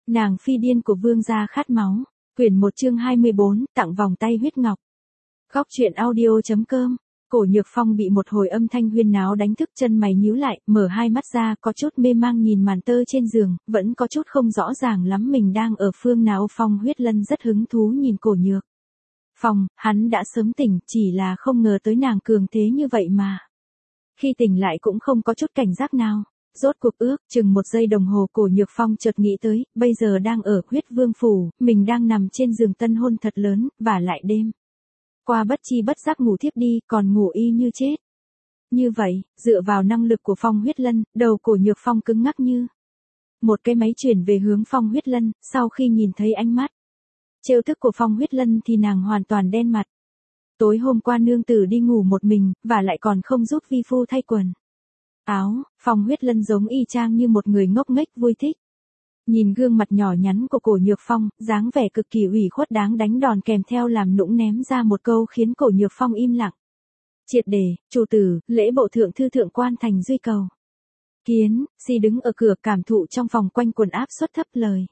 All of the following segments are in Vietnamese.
Nàng phi điên của vương gia khát máu. Quyển 1 chương 24, tặng vòng tay huyết ngọc. Góc truyện audio.com. Cổ Nhược Phong bị một hồi âm thanh huyên náo đánh thức, chân mày nhíu lại, mở hai mắt ra, có chút mê mang nhìn màn tơ trên giường, vẫn có chút không rõ ràng lắm mình đang ở phương nào. Phong Huyết Lân rất hứng thú nhìn Cổ Nhược Phong, hắn đã sớm tỉnh, chỉ là không ngờ tới nàng cường thế như vậy mà. Khi tỉnh lại cũng không có chút cảnh giác nào. Rốt cuộc chừng 1 giây đồng hồ Cổ Nhược Phong chợt nghĩ tới, bây giờ đang ở Huyết Vương Phủ, mình đang nằm trên giường tân hôn thật lớn, và lại đêm qua bất chi bất giác ngủ thiếp đi, còn ngủ y như chết. Như vậy, dựa vào năng lực của Phong Huyết Lân, đầu Cổ Nhược Phong cứng ngắc như một cái máy chuyển về hướng Phong Huyết Lân. Sau khi nhìn thấy ánh mắt trêu thức của Phong Huyết Lân thì nàng hoàn toàn đen mặt. Tối hôm qua nương tử đi ngủ một mình, và lại còn không giúp vi phu thay quần áo. Phong Huyết Lân giống y chang như một người ngốc nghếch vui thích. Nhìn gương mặt nhỏ nhắn của Cổ Nhược Phong, dáng vẻ cực kỳ ủy khuất đáng đánh đòn, kèm theo làm nũng ném ra một câu khiến Cổ Nhược Phong im lặng. Triệt để, chủ tử, lễ bộ thượng thư thượng quan Thành Duy cầu kiến. Si đứng ở cửa cảm thụ trong phòng quanh quần áp suất thấp lời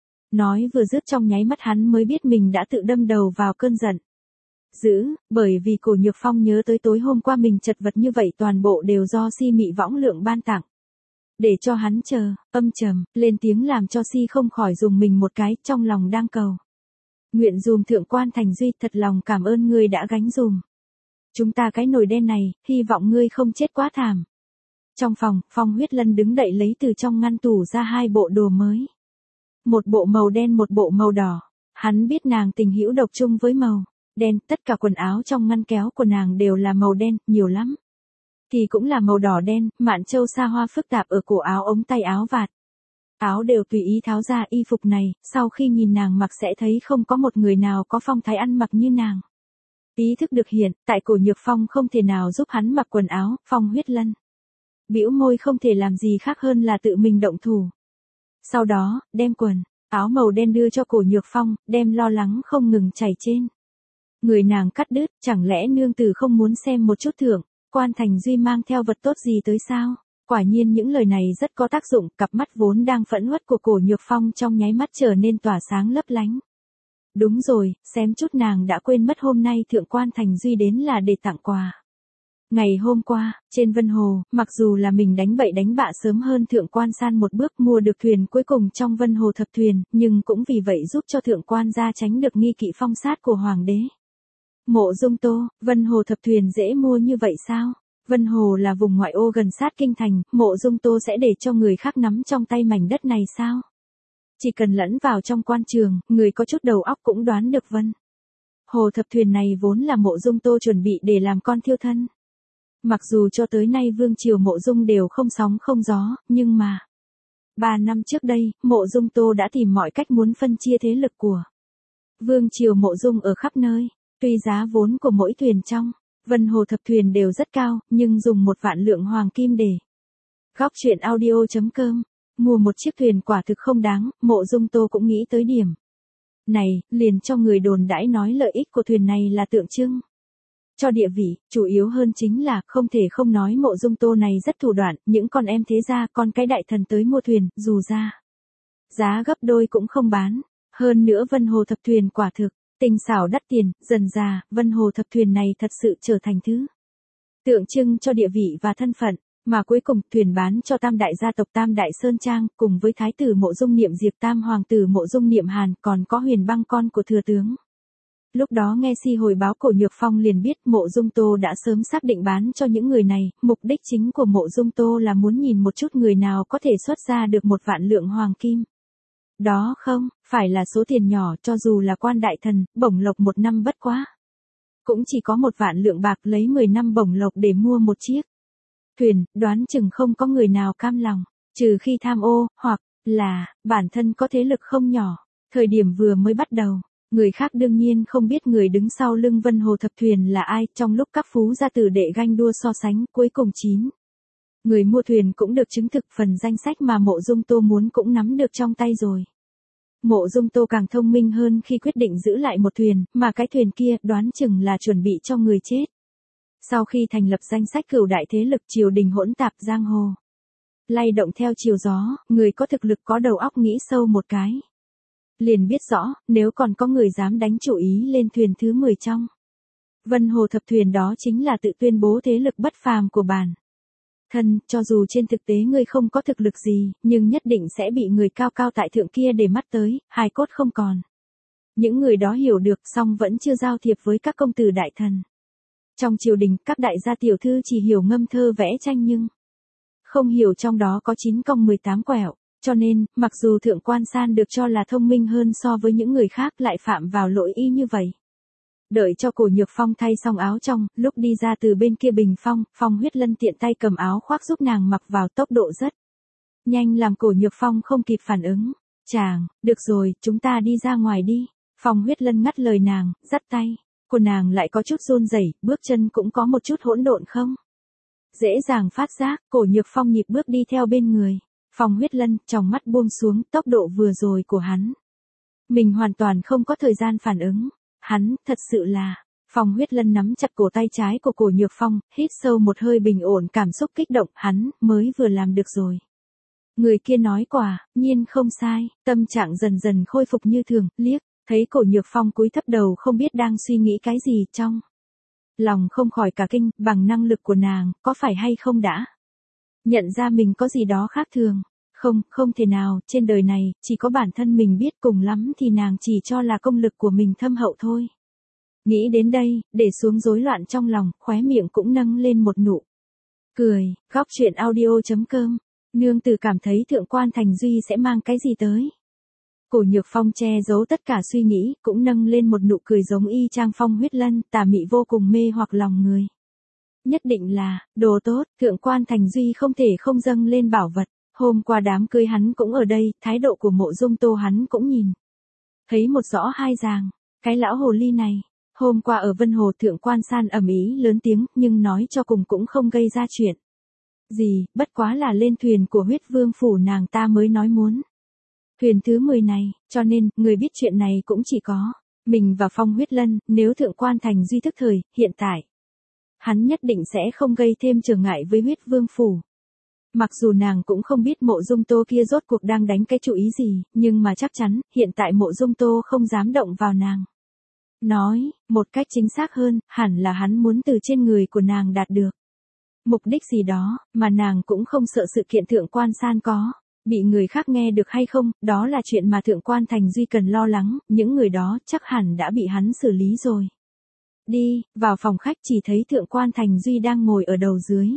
nói vừa dứt, trong nháy mắt hắn mới biết mình đã tự đâm đầu vào cơn giận dữ, bởi vì Cổ Nhược Phong nhớ tới tối hôm qua mình chật vật như vậy toàn bộ đều do Si Mị Võng Lượng ban tặng. Để cho hắn âm trầm, lên tiếng làm cho Si không khỏi dùng mình một cái, trong lòng đang cầu nguyện dùm thượng quan Thành Duy, thật lòng cảm ơn ngươi đã gánh dùm chúng ta cái nồi đen này, hy vọng ngươi không chết quá thảm. Trong phòng, Phong Huyết Lân đứng đậy lấy từ trong ngăn tủ ra 2 bộ đồ mới. Một bộ màu đen, một bộ màu đỏ. Hắn biết nàng tình hữu độc chung với màu đen, tất cả quần áo trong ngăn kéo của nàng đều là màu đen, nhiều lắm thì cũng là màu đỏ đen, mạn châu sa hoa phức tạp ở cổ áo, ống tay áo, vạt áo đều tùy ý tháo ra. Y phục này, sau khi nhìn nàng mặc sẽ thấy không có một người nào có phong thái ăn mặc như nàng. Ý thức được hiện tại Cổ Nhược Phong không thể nào giúp hắn mặc quần áo. Phong Huyết Lân bĩu môi, không thể làm gì khác hơn là tự mình động thủ. Sau đó, đem quần áo màu đen đưa cho Cổ Nhược Phong, đem lo lắng không ngừng chảy trên người nàng cắt đứt. Chẳng lẽ nương tử không muốn xem một chút thượng quan Thành Duy mang theo vật tốt gì tới sao? Quả nhiên những lời này rất có tác dụng, cặp mắt vốn đang phẫn uất của Cổ Nhược Phong trong nháy mắt trở nên tỏa sáng lấp lánh. Đúng rồi, xém chút nàng đã quên mất, hôm nay thượng quan Thành Duy đến là để tặng quà. Ngày hôm qua, trên Vân Hồ, mặc dù là mình đánh bậy đánh bạ sớm hơn thượng quan San một bước mua được thuyền cuối cùng trong Vân Hồ thập thuyền, nhưng cũng vì vậy giúp cho thượng quan gia tránh được nghi kỵ phong sát của hoàng đế. Mộ Dung Tô, Vân Hồ thập thuyền dễ mua như vậy sao? Vân Hồ là vùng ngoại ô gần sát kinh thành, Mộ Dung Tô sẽ để cho người khác nắm trong tay mảnh đất này sao? Chỉ cần lẫn vào trong quan trường, người có chút đầu óc cũng đoán được Vân Hồ thập thuyền này vốn là Mộ Dung Tô chuẩn bị để làm con thiêu thân. Mặc dù cho tới nay vương triều Mộ Dung đều không sóng không gió, nhưng mà 3 năm trước đây, Mộ Dung Tô đã tìm mọi cách muốn phân chia thế lực của vương triều Mộ Dung ở khắp nơi. Tuy giá vốn của mỗi thuyền trong Vân Hồ thập thuyền đều rất cao, nhưng dùng 1 vạn lượng hoàng kim để góc truyện audio.com mua một chiếc thuyền quả thực không đáng. Mộ Dung Tô cũng nghĩ tới điểm này, liền cho người đồn đãi nói lợi ích của thuyền này là tượng trưng cho địa vị, chủ yếu hơn chính là không thể không nói Mộ Dung Tô này rất thủ đoạn. Những con em thế gia, con cái đại thần tới mua thuyền, dù ra giá gấp đôi cũng không bán. Hơn nữa Vân Hồ thập thuyền quả thực tinh xảo đắt tiền, dần dà, Vân Hồ thập thuyền này thật sự trở thành thứ tượng trưng cho địa vị và thân phận, mà cuối cùng thuyền bán cho tam đại gia tộc Tam Đại Sơn Trang, cùng với thái tử Mộ Dung Niệm Diệp, tam hoàng tử Mộ Dung Niệm Hàn, còn có Huyền Băng con của thừa tướng. Lúc đó nghe Si hồi báo, Cổ Nhược Phong liền biết Mộ Dung Tô đã sớm xác định bán cho những người này. Mục đích chính của Mộ Dung Tô là muốn nhìn một chút người nào có thể xuất ra được 1 vạn lượng hoàng kim. Đó không phải là số tiền nhỏ, cho dù là quan đại thần, bổng lộc 1 năm bất quá cũng chỉ có 1 vạn lượng bạc, lấy 10 năm bổng lộc để mua một chiếc thuyền, đoán chừng không có người nào cam lòng, trừ khi tham ô, hoặc là bản thân có thế lực không nhỏ. Thời điểm vừa mới bắt đầu, người khác đương nhiên không biết người đứng sau lưng Vân Hồ thập thuyền là ai. Trong lúc các phú gia tử đệ ganh đua so sánh, cuối cùng 9 người mua thuyền cũng được chứng thực, phần danh sách mà Mộ Dung Tô muốn cũng nắm được trong tay rồi. Mộ Dung Tô càng thông minh hơn khi quyết định giữ lại một thuyền, mà cái thuyền kia đoán chừng là chuẩn bị cho người chết. Sau khi thành lập danh sách cửu đại thế lực, triều đình hỗn tạp, giang hồ lay động theo chiều gió, người có thực lực có đầu óc nghĩ sâu một cái, liền biết rõ, nếu còn có người dám đánh chủ ý lên thuyền thứ 10 trong Vân Hồ thập thuyền đó chính là tự tuyên bố thế lực bất phàm của bản thân, cho dù trên thực tế ngươi không có thực lực gì, nhưng nhất định sẽ bị người cao cao tại thượng kia để mắt tới, hài cốt không còn. Những người đó hiểu được, song vẫn chưa giao thiệp với các công tử đại thần. Trong triều đình, các đại gia tiểu thư chỉ hiểu ngâm thơ vẽ tranh nhưng không hiểu trong đó có 9 cong 18 quẹo, cho nên, mặc dù thượng quan san được cho là thông minh hơn so với những người khác lại phạm vào lỗi y như vậy. Đợi cho Cổ Nhược Phong thay xong áo trong, lúc đi ra từ bên kia bình phong, Phong Huyết Lân tiện tay cầm áo khoác giúp nàng mặc vào, tốc độ rất nhanh làm Cổ Nhược Phong không kịp phản ứng. Chàng, được rồi, chúng ta đi ra ngoài đi. Phong Huyết Lân ngắt lời nàng, dắt tay của nàng lại có chút run rẩy, bước chân cũng có một chút hỗn độn không dễ dàng phát giác. Cổ Nhược Phong nhịp bước đi theo bên người Phong Huyết Lân, trong mắt buông xuống, tốc độ vừa rồi của hắn mình hoàn toàn không có thời gian phản ứng. Hắn, thật sự là, Phong Huyết Lân nắm chặt cổ tay trái của Cổ Nhược Phong, hít sâu một hơi bình ổn cảm xúc kích động, hắn, mới vừa làm được rồi. Người kia nói quả, nhiên không sai, tâm trạng dần dần khôi phục như thường, liếc, thấy Cổ Nhược Phong cúi thấp đầu không biết đang suy nghĩ cái gì trong lòng không khỏi cả kinh, bằng năng lực của nàng, có phải hay không đã nhận ra mình có gì đó khác thường. Không, không thể nào, trên đời này, chỉ có bản thân mình biết, cùng lắm thì nàng chỉ cho là công lực của mình thâm hậu thôi. Nghĩ đến đây, để xuống rối loạn trong lòng, khóe miệng cũng nâng lên một nụ cười. Góc truyện audio.com, nương tử cảm thấy thượng quan Thành Duy sẽ mang cái gì tới. Cổ Nhược Phong che giấu tất cả suy nghĩ, cũng nâng lên một nụ cười giống y chang Phong Huyết Lân, tà mị vô cùng mê hoặc lòng người. Nhất định là, đồ tốt, thượng quan Thành Duy không thể không dâng lên bảo vật. Hôm qua đám cưới hắn cũng ở đây, thái độ của Mộ Dung Tô hắn cũng nhìn thấy một rõ hai ràng. Cái lão hồ ly này, hôm qua ở Vân Hồ thượng quan san ầm ĩ lớn tiếng, nhưng nói cho cùng cũng không gây ra chuyện gì, bất quá là lên thuyền của Huyết Vương phủ nàng ta mới nói muốn thuyền thứ 10 này, cho nên, người biết chuyện này cũng chỉ có mình và Phong Huyết Lân. Nếu thượng quan Thành Duy thức thời, hiện tại hắn nhất định sẽ không gây thêm trở ngại với Huyết Vương phủ. Mặc dù nàng cũng không biết Mộ Dung Tô kia rốt cuộc đang đánh cái chủ ý gì, nhưng mà chắc chắn, hiện tại Mộ Dung Tô không dám động vào nàng. Nói, một cách chính xác hơn, hẳn là hắn muốn từ trên người của nàng đạt được mục đích gì đó, mà nàng cũng không sợ sự kiện thượng quan san có bị người khác nghe được hay không, đó là chuyện mà thượng quan Thành Duy cần lo lắng, những người đó chắc hẳn đã bị hắn xử lý rồi. Đi, vào phòng khách chỉ thấy thượng quan Thành Duy đang ngồi ở đầu dưới.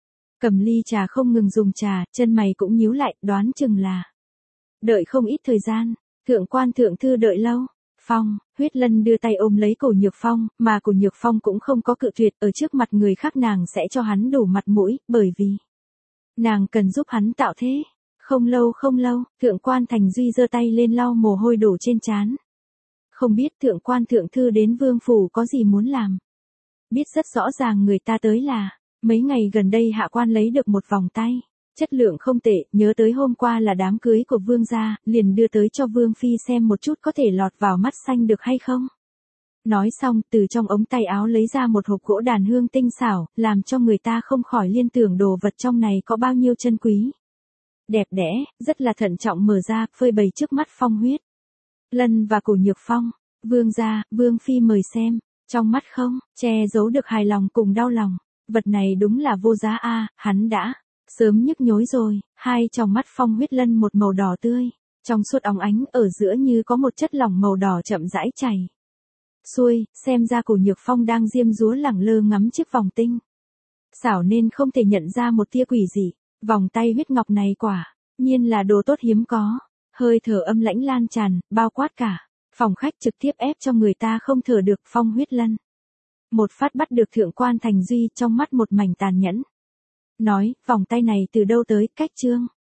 Cầm ly trà không ngừng dùng trà, chân mày cũng nhíu lại, đoán chừng là đợi không ít thời gian. Thượng quan thượng thư đợi lâu. Phong, Huyết Lân đưa tay ôm lấy Cổ Nhược Phong, mà Cổ Nhược Phong cũng không có cự tuyệt, ở trước mặt người khác nàng sẽ cho hắn đủ mặt mũi, bởi vì nàng cần giúp hắn tạo thế. Không lâu, thượng quan Thành Duy giơ tay lên lau mồ hôi đổ trên trán. Không biết thượng quan thượng thư đến vương phủ có gì muốn làm. Biết rất rõ ràng người ta tới là mấy ngày gần đây hạ quan lấy được một vòng tay, chất lượng không tệ, nhớ tới hôm qua là đám cưới của vương gia, liền đưa tới cho vương phi xem một chút có thể lọt vào mắt xanh được hay không. Nói xong, từ trong ống tay áo lấy ra một hộp gỗ đàn hương tinh xảo, làm cho người ta không khỏi liên tưởng đồ vật trong này có bao nhiêu chân quý. Đẹp đẽ, rất là thận trọng mở ra, phơi bày trước mắt Phong Huyết Lân và Cổ Nhược Phong. Vương gia, vương phi mời xem. Trong mắt không che giấu được hài lòng cùng đau lòng. Vật này đúng là vô giá a, hắn đã sớm nhức nhối rồi. Hai trong mắt Phong Huyết Lân một màu đỏ tươi, trong suốt óng ánh, ở giữa như có một chất lỏng màu đỏ chậm rãi chảy xuôi, xem ra Cổ Nhược Phong đang diêm dúa lẳng lơ ngắm chiếc vòng tinh xảo nên không thể nhận ra một tia quỷ dị. Vòng tay huyết ngọc này quả nhiên là đồ tốt hiếm có. Hơi thở âm lãnh lan tràn, bao quát cả phòng khách, trực tiếp ép cho người ta không thở được. Phong Huyết Lân một phát bắt được thượng quan Thành Duy, trong mắt một mảnh tàn nhẫn. Nói, vòng tay này từ đâu tới, cách trương